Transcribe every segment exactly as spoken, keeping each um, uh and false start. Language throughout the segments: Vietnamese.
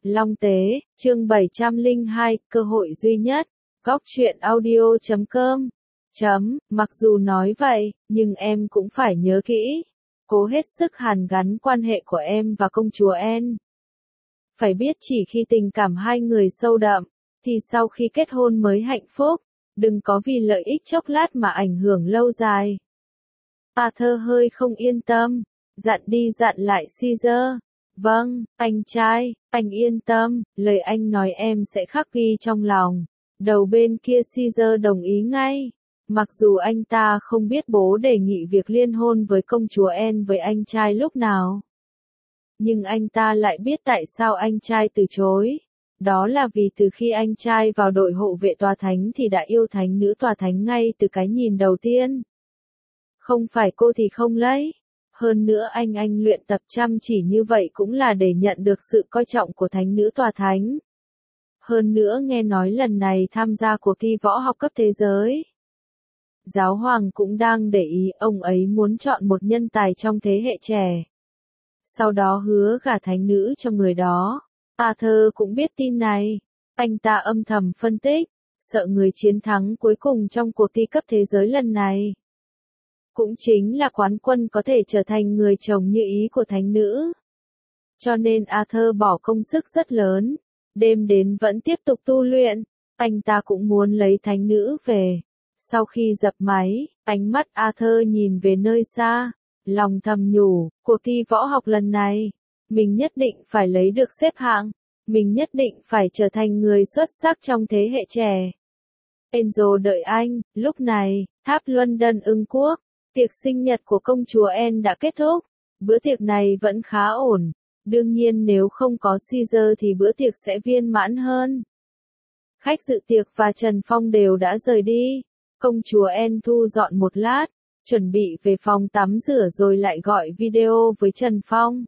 Long Tế, chương bảy trăm lẻ hai, cơ hội duy nhất, góc truyện audio chấm com. Chấm, mặc dù nói vậy, nhưng em cũng phải nhớ kỹ, cố hết sức hàn gắn quan hệ của em và công chúa Anne. Phải biết chỉ khi tình cảm hai người sâu đậm, thì sau khi kết hôn mới hạnh phúc, đừng có vì lợi ích chốc lát mà ảnh hưởng lâu dài. Arthur hơi không yên tâm, dặn đi dặn lại Caesar. Vâng, anh trai, anh yên tâm, lời anh nói em sẽ khắc ghi trong lòng. Đầu bên kia Caesar đồng ý ngay. Mặc dù anh ta không biết bố đề nghị việc liên hôn với công chúa Anne với anh trai lúc nào. Nhưng anh ta lại biết tại sao anh trai từ chối. Đó là vì từ khi anh trai vào đội hộ vệ tòa thánh thì đã yêu thánh nữ tòa thánh ngay từ cái nhìn đầu tiên. Không phải cô thì không lấy. Hơn nữa anh anh luyện tập chăm chỉ như vậy cũng là để nhận được sự coi trọng của thánh nữ tòa thánh. Hơn nữa nghe nói lần này tham gia cuộc thi võ học cấp thế giới. Giáo hoàng cũng đang để ý, ông ấy muốn chọn một nhân tài trong thế hệ trẻ. Sau đó hứa gả thánh nữ cho người đó. Arthur cũng biết tin này. Anh ta âm thầm phân tích, sợ người chiến thắng cuối cùng trong cuộc thi cấp thế giới lần này cũng chính là quán quân có thể trở thành người chồng như ý của thánh nữ. Cho nên Arthur bỏ công sức rất lớn, đêm đến vẫn tiếp tục tu luyện, anh ta cũng muốn lấy thánh nữ về. Sau khi dập máy, ánh mắt Arthur nhìn về nơi xa, lòng thầm nhủ, cuộc thi võ học lần này, mình nhất định phải lấy được xếp hạng, mình nhất định phải trở thành người xuất sắc trong thế hệ trẻ. Enzo đợi anh, lúc này, tháp London ưng quốc. Tiệc sinh nhật của công chúa Anne đã kết thúc, bữa tiệc này vẫn khá ổn, đương nhiên nếu không có Caesar thì bữa tiệc sẽ viên mãn hơn. Khách dự tiệc và Trần Phong đều đã rời đi, công chúa Anne thu dọn một lát, chuẩn bị về phòng tắm rửa rồi lại gọi video với Trần Phong.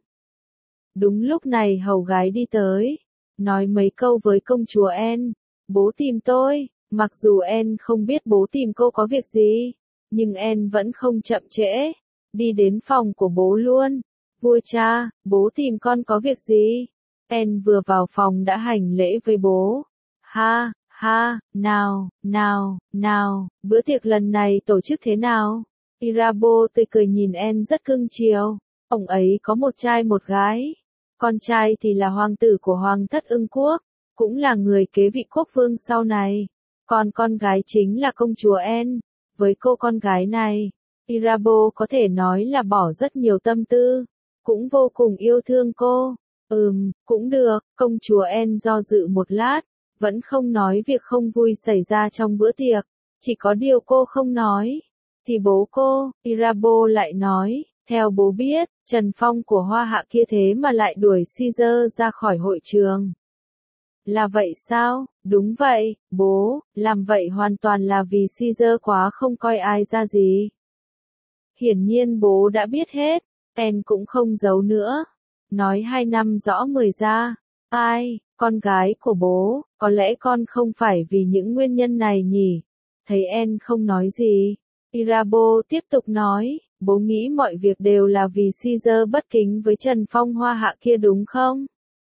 Đúng lúc này hầu gái đi tới, nói mấy câu với công chúa Anne, bố tìm tôi, mặc dù Anne không biết bố tìm cô có việc gì. Nhưng Anne vẫn không chậm trễ, đi đến phòng của bố luôn. Vua cha, bố tìm con có việc gì? Anne vừa vào phòng đã hành lễ với bố. Ha, ha, nào, nào, nào, bữa tiệc lần này tổ chức thế nào? Irabo tươi cười nhìn Anne rất cưng chiều. Ông ấy có một trai một gái. Con trai thì là hoàng tử của hoàng thất ưng quốc, cũng là người kế vị quốc vương sau này. Còn con gái chính là công chúa Anne. Với cô con gái này, Irabo có thể nói là bỏ rất nhiều tâm tư, cũng vô cùng yêu thương cô. Ừm, cũng được, công chúa Anne do dự một lát, vẫn không nói việc không vui xảy ra trong bữa tiệc, chỉ có điều cô không nói. Thì bố cô, Irabo lại nói, theo bố biết, Trần Phong của Hoa Hạ kia thế mà lại đuổi Caesar ra khỏi hội trường. Là vậy sao? Đúng vậy, bố, làm vậy hoàn toàn là vì Caesar quá không coi ai ra gì. Hiển nhiên bố đã biết hết, Anne cũng không giấu nữa. Nói hai năm rõ mười ra. Ai, con gái của bố, có lẽ con không phải vì những nguyên nhân này nhỉ? Thấy Anne không nói gì, Irabo tiếp tục nói, bố nghĩ mọi việc đều là vì Caesar bất kính với Trần Phong Hoa Hạ kia đúng không?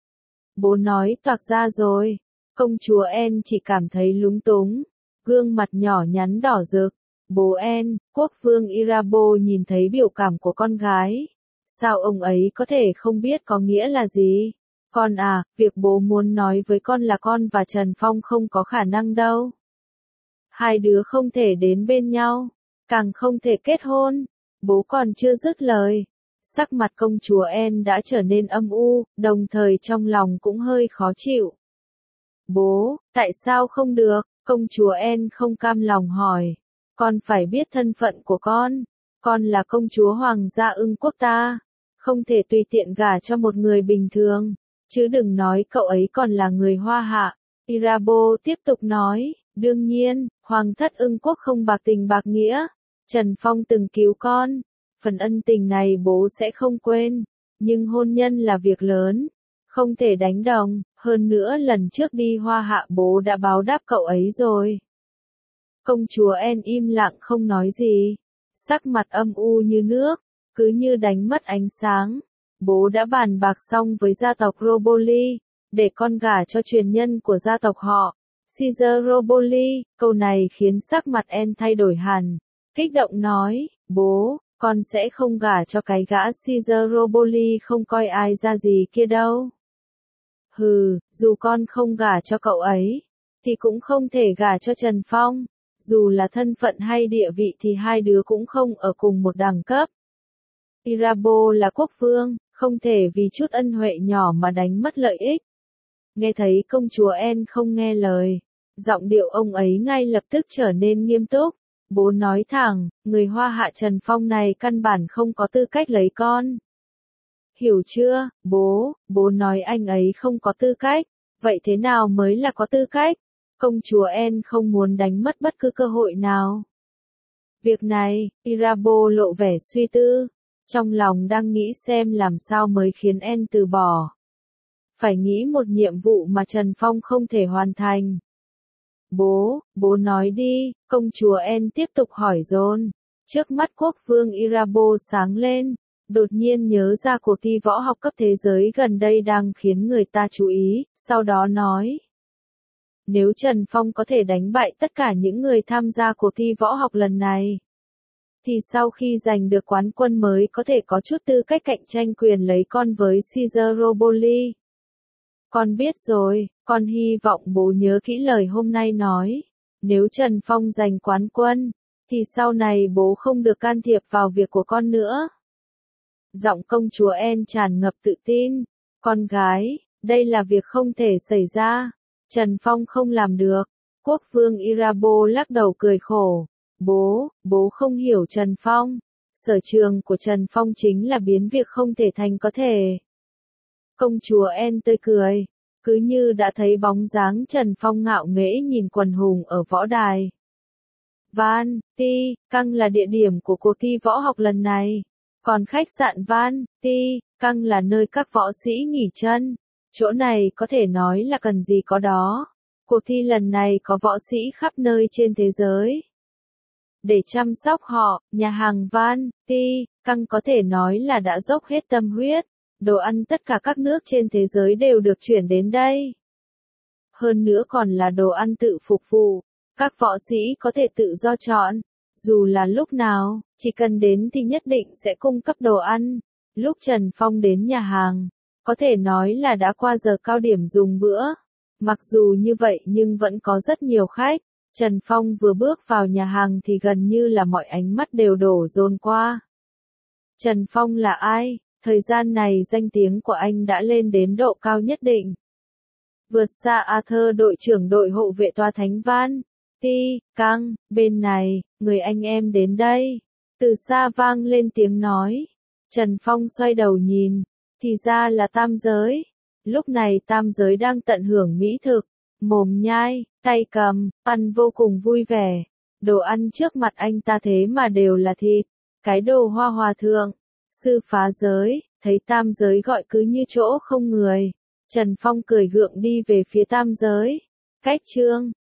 Bố nói toạc ra rồi. Công chúa Anne chỉ cảm thấy lúng túng, gương mặt nhỏ nhắn đỏ rực. Bố Anne, quốc vương Irabo nhìn thấy biểu cảm của con gái. Sao ông ấy có thể không biết có nghĩa là gì? Con à, việc bố muốn nói với con là con và Trần Phong không có khả năng đâu. Hai đứa không thể đến bên nhau, càng không thể kết hôn. Bố còn chưa dứt lời. Sắc mặt công chúa Anne đã trở nên âm u, đồng thời trong lòng cũng hơi khó chịu. Bố, tại sao không được? Công chúa Anne không cam lòng hỏi. Con phải biết thân phận của con. Con là công chúa hoàng gia ưng quốc ta. Không thể tùy tiện gả cho một người bình thường. Chứ đừng nói cậu ấy còn là người Hoa Hạ. Irabo tiếp tục nói. Đương nhiên, hoàng thất ưng quốc không bạc tình bạc nghĩa. Trần Phong từng cứu con. Phần ân tình này bố sẽ không quên. Nhưng hôn nhân là việc lớn. Không thể đánh đồng, hơn nữa lần trước đi Hoa Hạ bố đã báo đáp cậu ấy rồi. Công chúa Anne im lặng không nói gì, sắc mặt âm u như nước, cứ như đánh mất ánh sáng. Bố đã bàn bạc xong với gia tộc Roboli, để con gả cho truyền nhân của gia tộc họ. Caesar Roboli, câu này khiến sắc mặt Anne thay đổi hẳn. Kích động nói, bố, con sẽ không gả cho cái gã Caesar Roboli không coi ai ra gì kia đâu. Hừ, dù con không gả cho cậu ấy, thì cũng không thể gả cho Trần Phong. Dù là thân phận hay địa vị thì hai đứa cũng không ở cùng một đẳng cấp. Irabo là quốc vương, không thể vì chút ân huệ nhỏ mà đánh mất lợi ích. Nghe thấy công chúa Anne không nghe lời, giọng điệu ông ấy ngay lập tức trở nên nghiêm túc. Bố nói thẳng, người Hoa Hạ Trần Phong này căn bản không có tư cách lấy con. Hiểu chưa, bố, bố nói anh ấy không có tư cách, vậy thế nào mới là có tư cách? Công chúa Anne không muốn đánh mất bất cứ cơ hội nào. Việc này, Irabo lộ vẻ suy tư, trong lòng đang nghĩ xem làm sao mới khiến Anne từ bỏ. Phải nghĩ một nhiệm vụ mà Trần Phong không thể hoàn thành. Bố, bố nói đi, công chúa Anne tiếp tục hỏi dồn. Trước mắt quốc vương Irabo sáng lên, đột nhiên nhớ ra cuộc thi võ học cấp thế giới gần đây đang khiến người ta chú ý, sau đó nói. Nếu Trần Phong có thể đánh bại tất cả những người tham gia cuộc thi võ học lần này, thì sau khi giành được quán quân mới có thể có chút tư cách cạnh tranh quyền lấy con với Caesar Roboli. Con biết rồi, con hy vọng bố nhớ kỹ lời hôm nay nói. Nếu Trần Phong giành quán quân, thì sau này bố không được can thiệp vào việc của con nữa. Giọng công chúa Anne tràn ngập tự tin. Con gái, đây là việc không thể xảy ra. Trần Phong không làm được. Quốc vương Irabo lắc đầu cười khổ. Bố, bố không hiểu Trần Phong. Sở trường của Trần Phong chính là biến việc không thể thành có thể. Công chúa Anne tươi cười, cứ như đã thấy bóng dáng Trần Phong ngạo nghễ nhìn quần hùng ở võ đài. Van, Ti, Căng là địa điểm của cuộc thi võ học lần này. Còn khách sạn Van, Ti, Căng là nơi các võ sĩ nghỉ chân. Chỗ này có thể nói là cần gì có đó. Cuộc thi lần này có võ sĩ khắp nơi trên thế giới. Để chăm sóc họ, nhà hàng Van, Ti, Căng có thể nói là đã dốc hết tâm huyết. Đồ ăn tất cả các nước trên thế giới đều được chuyển đến đây. Hơn nữa còn là đồ ăn tự phục vụ. Các võ sĩ có thể tự do chọn. Dù là lúc nào, chỉ cần đến thì nhất định sẽ cung cấp đồ ăn. Lúc Trần Phong đến nhà hàng, có thể nói là đã qua giờ cao điểm dùng bữa. Mặc dù như vậy nhưng vẫn có rất nhiều khách. Trần Phong vừa bước vào nhà hàng thì gần như là mọi ánh mắt đều đổ dồn qua. Trần Phong là ai? Thời gian này danh tiếng của anh đã lên đến độ cao nhất định. Vượt xa Arthur đội trưởng đội hộ vệ tòa thánh Van, Ti, Căng, bên này, người anh em đến đây. Từ xa vang lên tiếng nói. Trần Phong xoay đầu nhìn, thì ra là Tam Giới. Lúc này Tam Giới đang tận hưởng mỹ thực, mồm nhai, tay cầm, ăn vô cùng vui vẻ. Đồ ăn trước mặt anh ta thế mà đều là thịt, cái đồ Hoa Hòa Thượng. Sư phá giới, thấy Tam Giới gọi cứ như chỗ không người. Trần Phong cười gượng đi về phía Tam Giới. Cách chương